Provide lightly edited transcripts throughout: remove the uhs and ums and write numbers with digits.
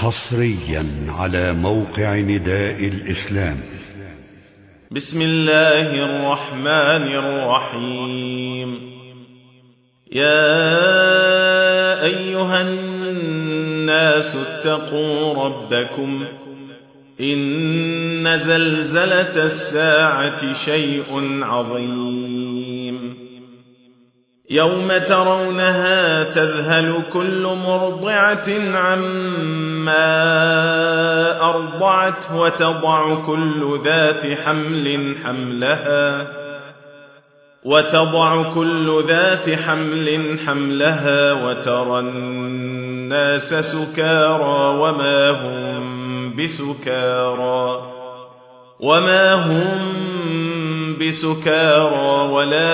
حصريا على موقع نداء الإسلام. بسم الله الرحمن الرحيم. يا أيها الناس اتقوا ربكم إن زلزلة الساعة شيء عظيم يوم ترونها تذهل كل مرضعة عما أرضعت وتضع كل ذات حمل حملها وترى الناس سكارى وما هم بسكارى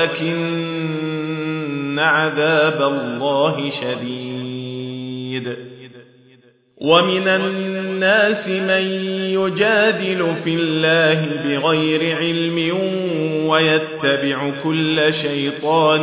ولكن عذاب الله شديد. ومن الناس من يجادل في الله بغير علم ويتبع كل شيطان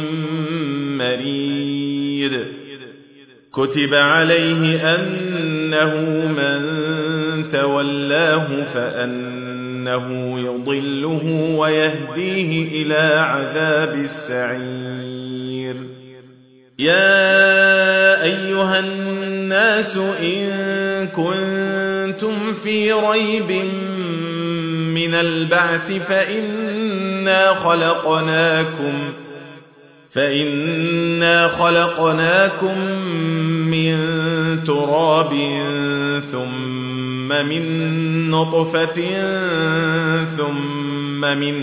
مريد. كتب عليه أنه من تولاه فأنه يضله ويهديه إلى عذاب السعير. يا أيها الناس إن كنتم في ريب من البعث فإنا خلقناكم من تراب ثم من نطفة ثم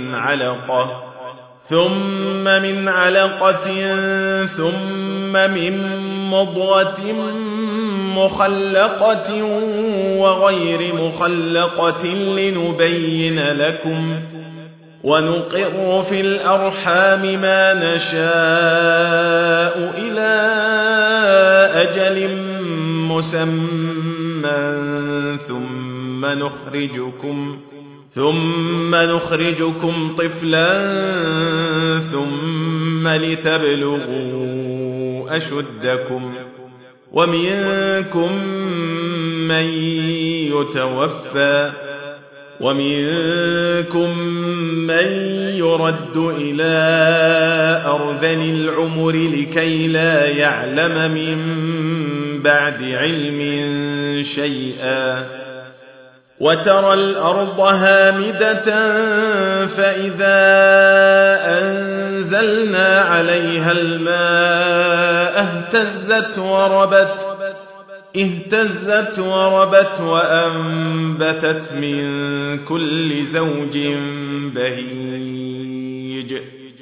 من علقة ثم من مضغة مخلقة وغير مخلقة لنبين لكم ونقر في الأرحام ما نشاء إلى أجل مسمى ثم نخرجكم طفلا ثم لتبلغوا أشدكم ومنكم من يتوفى ومنكم من يرد إلى أرذل العمر لكي لا يعلم من بعد علم شيئا. وترى الأرض هامدة فإذا أنزلنا عليها الماء اهتزت وربت وأنبتت من كل زوج بهيج.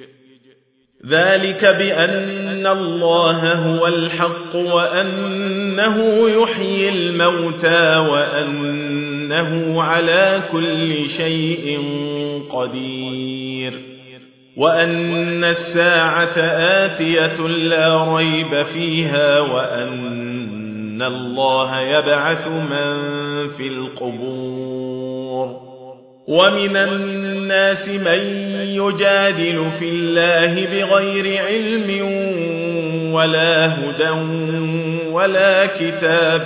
ذلك بأن الله هو الحق وأنه يحيي الموتى وأنه على كل شيء قدير وأن الساعة آتية لا ريب فيها وأن الله يبعث من في القبور. ومن الناس من يجادل في الله بغير علم ولا هدى ولا كتاب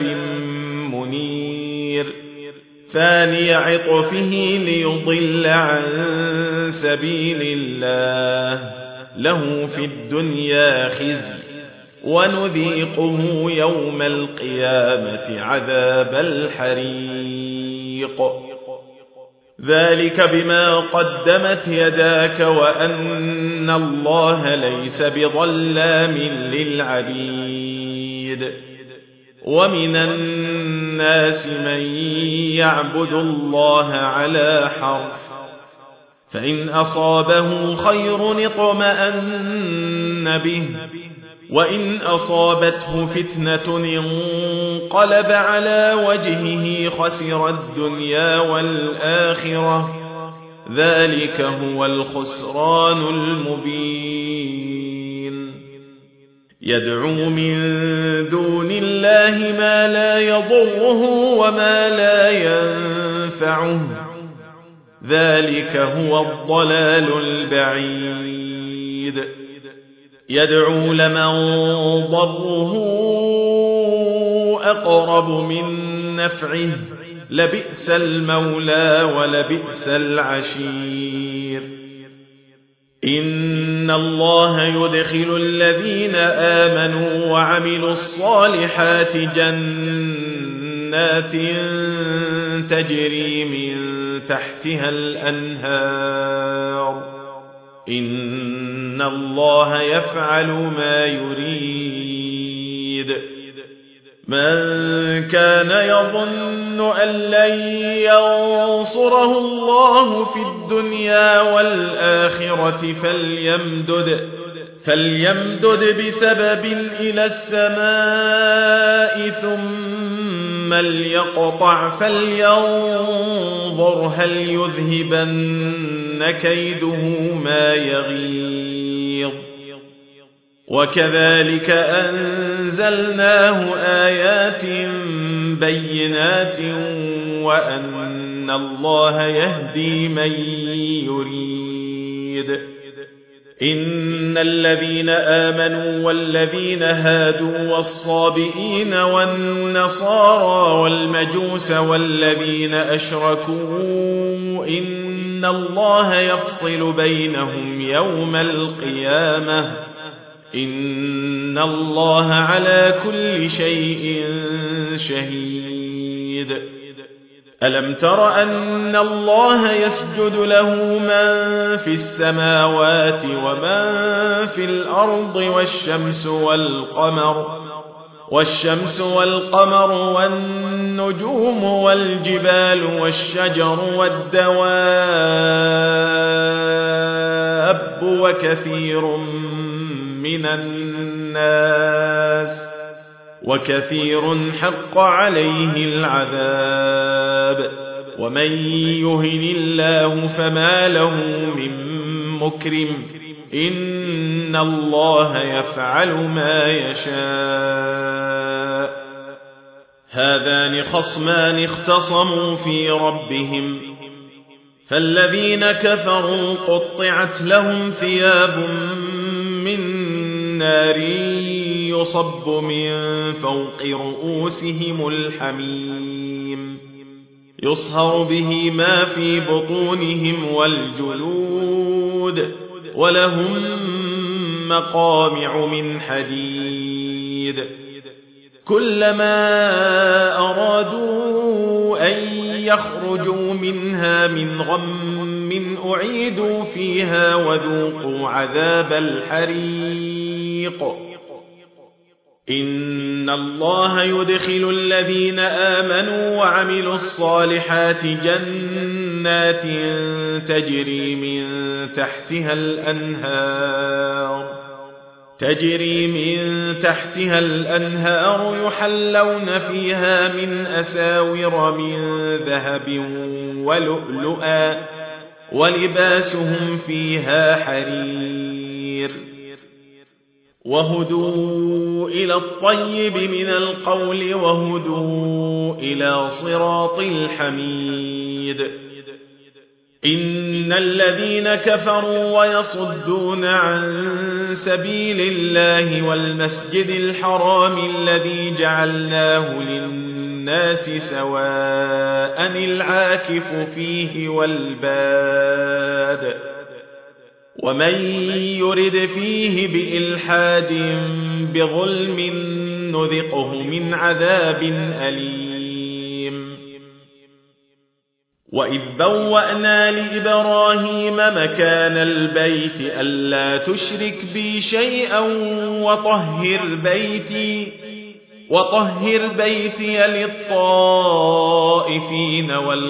منير. ثاني عطفه ليضل عن سبيل الله له في الدنيا خزي ونذيقه يوم القيامة عذاب الحريق. ذلك بما قدمت يداك وأن الله ليس بظلام للعبيد. ومن الناس من يعبد الله على حرف فإن أصابه خير اطمأن به وإن أصابته فتنة انقلب على وجهه خسر الدنيا والآخرة ذلك هو الخسران المبين. يدعو من دون الله ما لا يضره وما لا ينفعه ذلك هو الضلال البعيد. يدعو لمن ضره أقرب من نفعه لبئس المولى ولبئس العشير إن الله يدخل الذين آمنوا وعملوا الصالحات جنات تجري من تحتها الأنهار إن الله يفعل ما يريد من كان يظن أن لن ينصره الله في الدنيا والآخرة فليمدد بسبب إلى السماء ثم ليقطع فلينظر هل يذهبن كيده ما يغيظ وكذلك أنزلناه آيات بينات وأن الله يهدي من يريد إن الذين آمنوا والذين هادوا والصابئين والنصارى والمجوس والذين أشركوا إن الله يفصل بينهم يوم القيامة إن الله على كل شيء شهيد ألم تر أن الله يسجد له من في السماوات ومن في الأرض والشمس والقمر والنجوم والجبال والشجر والدواب وكثير حق عليه العذاب ومن يهن الله فما له من مكرم إن الله يفعل ما يشاء هذان خصمان اختصموا في ربهم فالذين كفروا قطعت لهم ثياب من نار يصب من فوق رؤوسهم الحميم يصهر به ما في بطونهم والجلود ولهم مقامع من حديد كلما أرادوا أن يخرجوا منها من غم أعيدوا فيها وذوقوا عذاب الحريق إن الله يدخل الذين آمنوا وعملوا الصالحات جنات تجري من تحتها الأنهار يحلون فيها من أساور من ذهب ولؤلؤا ولباسهم فيها حرير وهدوا إلى الطيب من القول وهدوا إلى صراط الحميد إن الذين كفروا ويصدون عن سبيل الله والمسجد الحرام الذي جعلناه للناس سواء العاكف فيه والباد ومن يرد فيه بإلحاد بظلم نذقه من عذاب أليم وإذ بوأنا لإبراهيم مكان البيت ألا تشرك بي شيئا وطهر بيتي للطائفين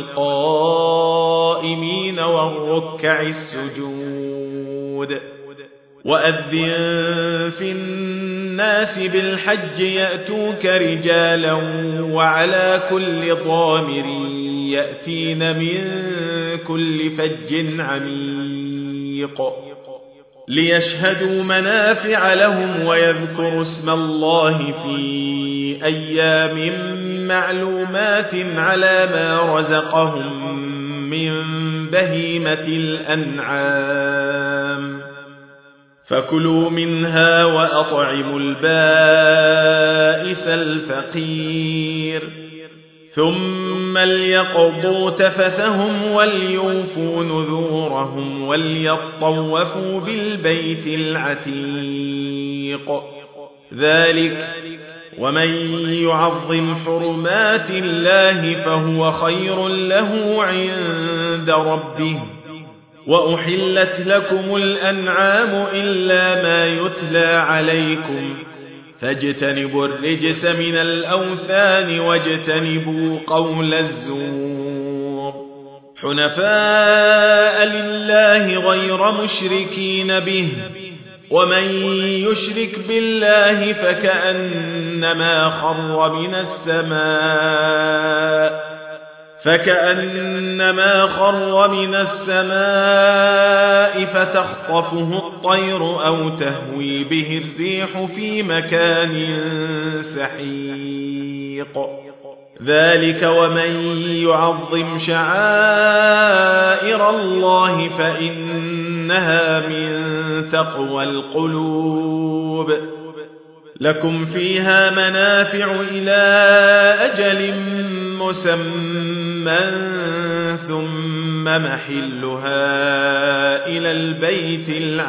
والقائمين والركع السجود وأذن في الناس بالحج يأتوك رجالا وعلى كل ضامر يأتين من كل فج عميق ليشهدوا منافع لهم ويذكروا اسم الله في أيام معلومات على ما رزقهم من بهيمة الأنعام فكلوا منها وأطعموا البائس الفقير ثم ليقضوا تفثهم وليوفوا نذورهم وليطوفوا بالبيت العتيق ذلك ومن يعظم حرمات الله فهو خير له عند ربه وأحلت لكم الأنعام إلا ما يتلى عليكم فاجتنبوا الرجس من الأوثان واجتنبوا قول الزور حنفاء لله غير مشركين به ومن يشرك بالله فكأنما خر من السماء فتخطفه الطير أو تهوي به الريح في مكان سحيق ذلك ومن يعظم شعائر الله فإنها من تقوى القلوب لكم فيها منافع إلى أجل مسمى ثم محلها إلى البيت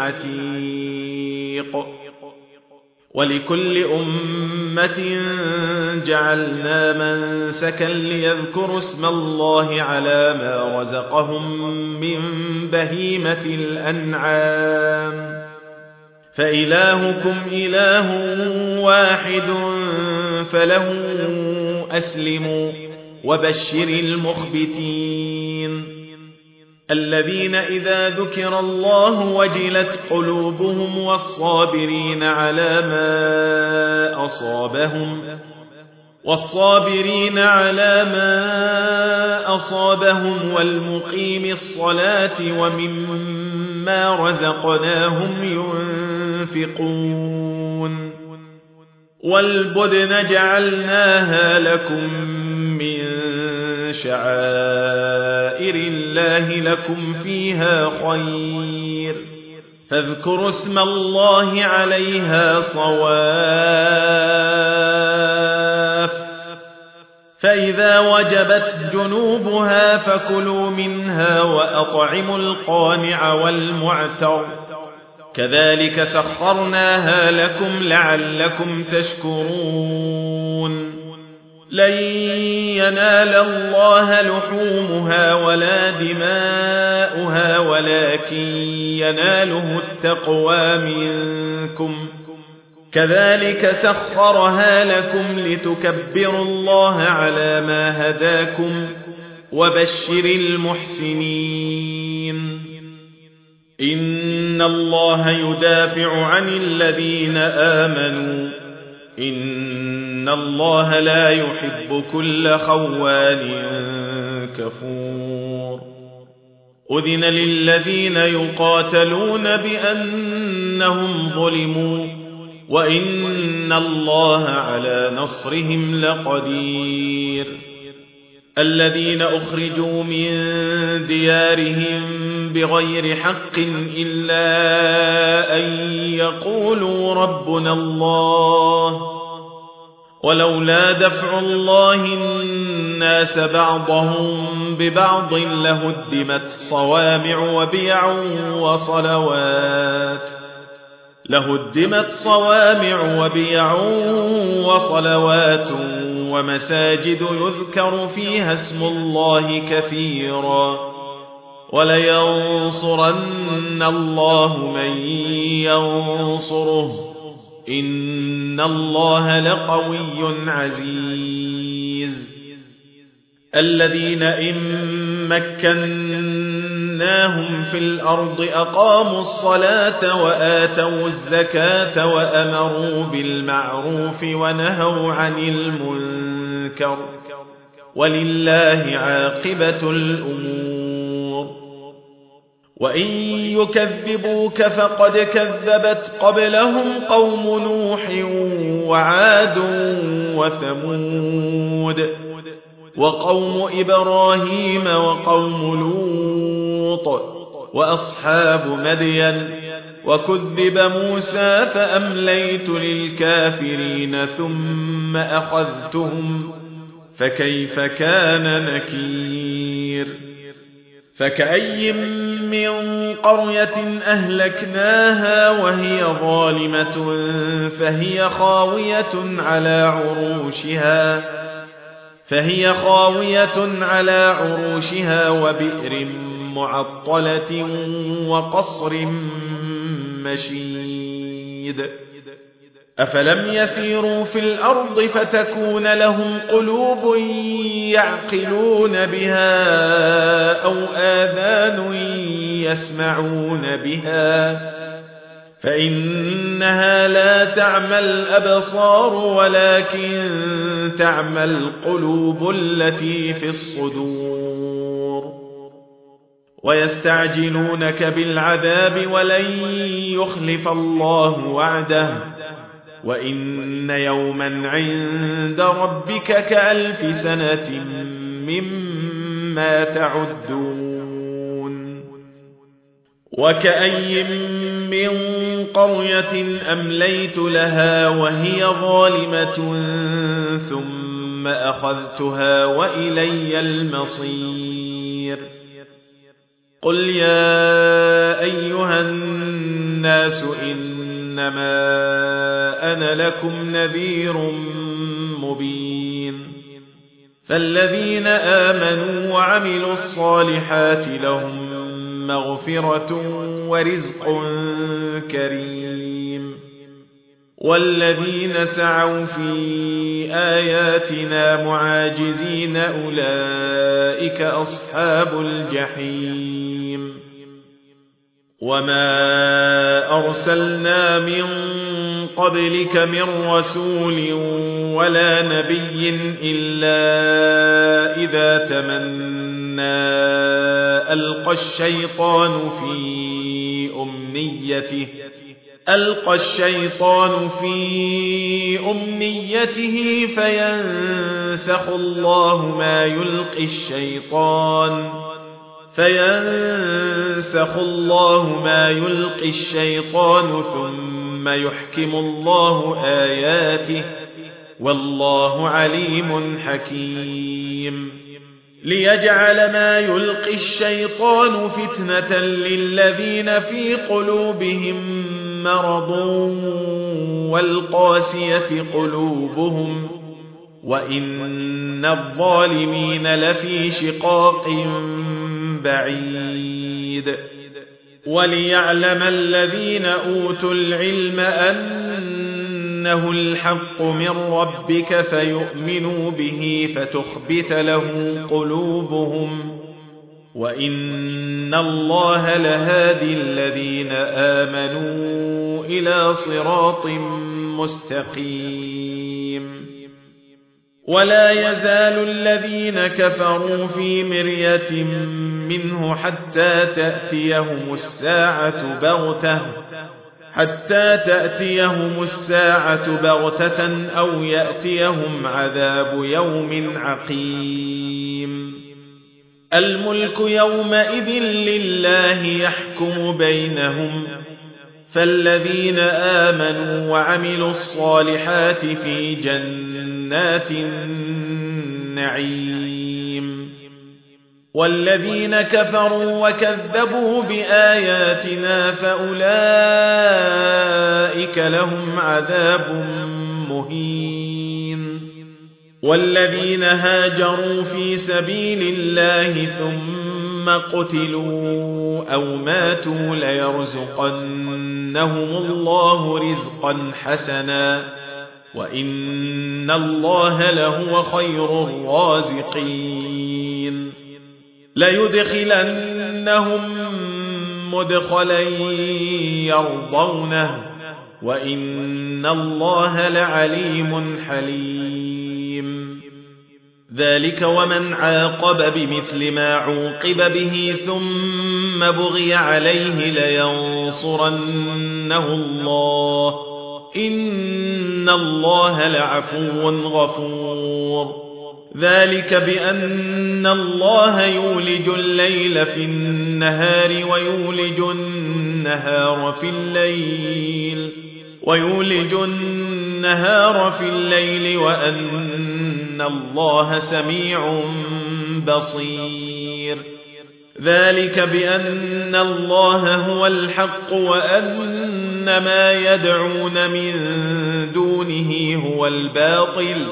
العتيق ولكل أمة جعلنا منسكا ليذكروا اسم الله على ما رزقهم من بهيمة الأنعام فإلهكم إله واحد فله أسلموا وبشر المخبتين الذين إذا ذكر الله وجلت قلوبهم والصابرين على ما أصابهم والمقيم الصلاة ومما رزقناهم ينفقون والبدن جعلناها لكم من شعائر الله لكم فيها خير فاذكروا اسم الله عليها صواف فإذا وجبت جنوبها فكلوا منها وأطعموا القانع والمعتر كذلك سخرناها لكم لعلكم تشكرون لن ينال الله لحومها ولا دماؤها ولكن يناله التقوى منكم كذلك سخرها لكم لتكبروا الله على ما هداكم وبشر المحسنين إن الله يدافع عن الذين آمنوا إن الله لا يحب كل خوان كفور أذن للذين يقاتلون بأنهم ظلموا وإن الله على نصرهم لقدير الذين أخرجوا من ديارهم بغير حق إلا أن يقولوا ربنا الله ولولا دفع الله الناس بعضهم ببعض لهدمت صوامع وبيع وصلوات ومساجد يذكر فيها اسم الله كثيرا ولينصرن الله من ينصره إن الله لقوي عزيز الذين إن مكناهم في الأرض أقاموا الصلاة وآتوا الزكاة وأمروا بالمعروف ونهوا عن المنكر ولله عاقبة الأمور وإن يكذبوك فقد كذبت قبلهم قوم نوح وعاد وثمود وقوم إبراهيم وقوم لوط وأصحاب مدين وكذب موسى فأمليت للكافرين ثم أخذتهم فكيف كان نكير فكأي من قرية أهلكناها وهي ظالمة فهي خاوية على عروشها وبئر معطلة وقصر مشيد أفلم يسيروا في الأرض فتكون لهم قلوب يعقلون بها أو آذان يسمعون بها فإنها لا تعمى الأبصار ولكن تعمى القلوب التي في الصدور ويستعجلونك بالعذاب ولن يخلف الله وعده وإن يوما عند ربك كألف سنة مما تعدون وكأي من قرية أمليت لها وهي ظالمة ثم أخذتها وإلي المصير قل يا أيها الناس إنما أنا لكم نذير مبين فالذين آمنوا وعملوا الصالحات لهم مغفرة ورزق كريم والذين سعوا في آياتنا معاجزين أولئك أصحاب الجحيم وما أرسلنا من قبلك من رسول ولا نبي إلا إذا تمنى ألقى الشيطان في أمنيته فينسخ الله ما يلقي الشيطان ثم يحكم الله آياته والله عليم حكيم ليجعل ما يلقي الشيطان فتنة للذين في قلوبهم مرض والقاسية قلوبهم وإن الظالمين لفي شقاق بعيد وليعلم الذين أوتوا العلم أنه الحق من ربك فيؤمنوا به فتخبت له قلوبهم وإن الله لهادي الذين آمنوا إلى صراط مستقيم ولا يزال الذين كفروا في مرية منه حتى تأتيهم الساعة بغتة أو يأتيهم عذاب يوم عقيم الملك يومئذ لله يحكم بينهم فالذين آمنوا وعملوا الصالحات في جنات النعيم والذين كفروا وكذبوا بآياتنا فأولئك لهم عذاب مهين والذين هاجروا في سبيل الله ثم قتلوا أو ماتوا ليرزقنهم الله رزقا حسنا وإن الله لهو خير الرازقين ليدخلنهم مدخلا يرضونه وإن الله لعليم حليم ذلك ومن عاقب بمثل ما عوقب به ثم بغي عليه لينصرنه الله إن الله لعفو غفور ذلك بأن الله يولج الليل في النهار ويولج النهار في الليل وأن الله سميع بصير. ذلك بأن الله هو الحق وأن ما يدعون من دونه هو الباطل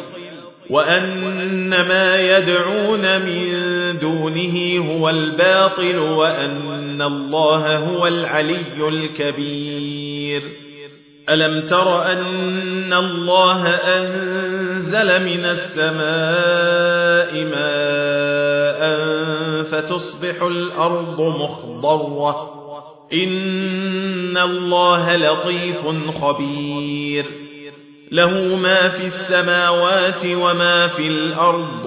وأن الله هو العلي الكبير. ألم تر أن الله أنزل من السماء ماء فتصبح الأرض مخضرة إن الله لطيف خبير. له ما في السماوات وما في الأرض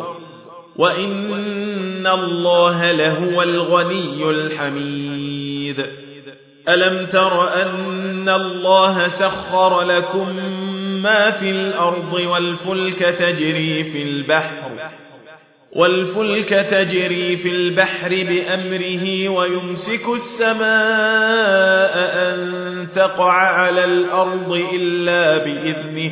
وإن الله لهو الغني الحميد. ألم تر أن الله سخر لكم ما في الأرض والفلك تجري في البحر بأمره ويمسك السماء أن تقع على الأرض إلا بإذنه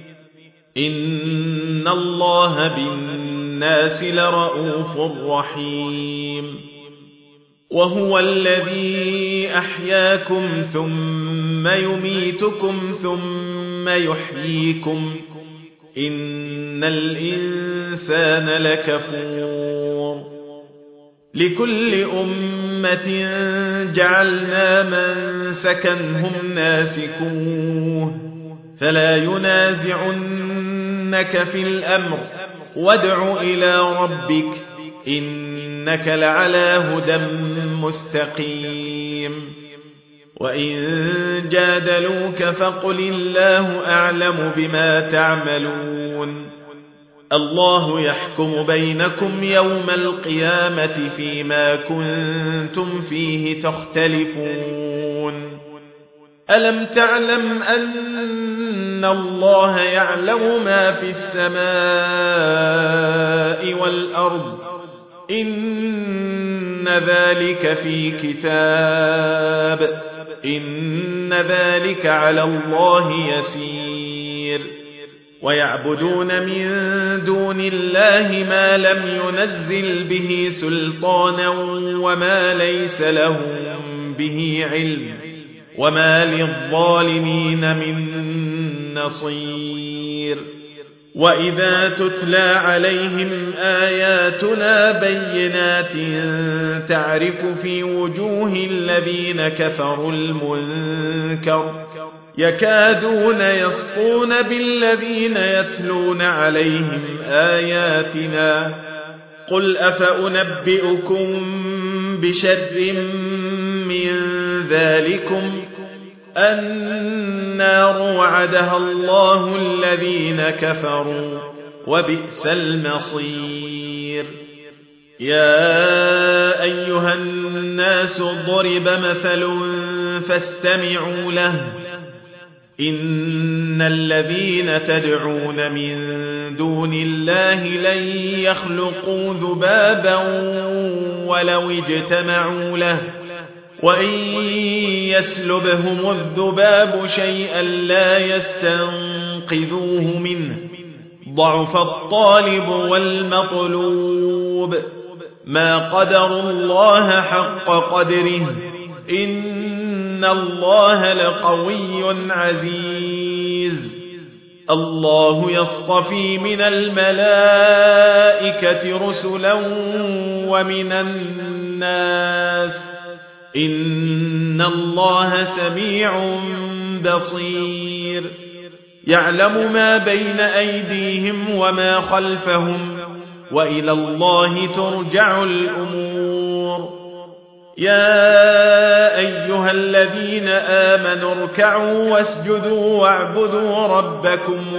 إن الله بالناس لرءوف رحيم. وهو الذي أحياكم ثم يميتكم ثم يحييكم إن الإنسان لكفور. لكل أمة جعلنا منسكا هم ناسكوه فلا ينازعنك في الأمر وادع إلى ربك إنك لعلى هدى مستقيم. وإن جادلوك فقل الله أعلم بما تعملون. الله يحكم بينكم يوم القيامة فيما كنتم فيه تختلفون. ألم تعلم أن الله يعلم ما في السماء والأرض إن ذلك في كتاب إن ذلك على الله يسير. ويعبدون من دون الله ما لم ينزل به سلطانا وما ليس لهم به علم وما للظالمين من نصير. وإذا تتلى عليهم آياتنا بينات تعرف في وجوه الذين كفروا المنكر يكادون يسطون بالذين يتلون عليهم آياتنا قل أفأنبئكم بشر من ذلكم النار وعدها الله الذين كفروا وبئس المصير. يا أيها الناس ضرب مثل فاستمعوا له إن الذين تدعون من دون الله لن يخلقوا ذبابا ولو اجتمعوا له وإن يسلبهم الذباب شيئا لا يستنقذوه منه ضعف الطالب والمطلوب ما قدروا الله حق قدره إن الله لقوي عزيز. الله يصطفي من الملائكة رسلا ومن الناس إن الله سميع بصير. يعلم ما بين أيديهم وما خلفهم وإلى الله ترجع الأمور. يا أيها الذين آمنوا اركعوا واسجدوا واعبدوا ربكم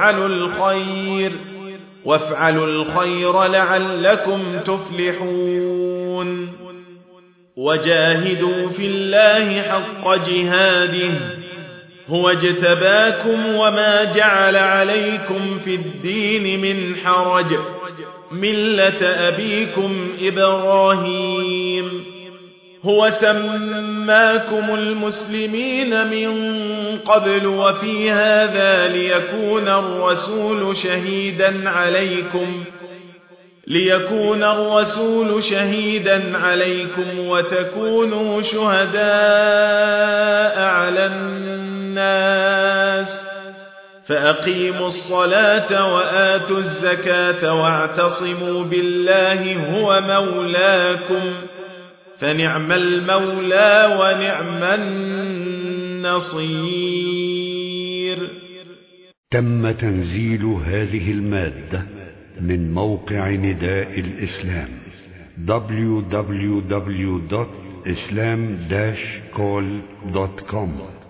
وافعلوا الخير لعلكم تفلحون. وجاهدوا في الله حق جهاده هو اجتباكم وما جعل عليكم في الدين من حرج ملة أبيكم إبراهيم هو سماكم المسلمين من قبل وفي هذا ليكون الرسول شهيدا عليكم وتكونوا شهداء على الناس فأقيموا الصلاة وآتوا الزكاة واعتصموا بالله هو مولاكم فنعم المولى ونعم النصير. تم تنزيل هذه المادة من موقع نداء الإسلام www.islam-call.com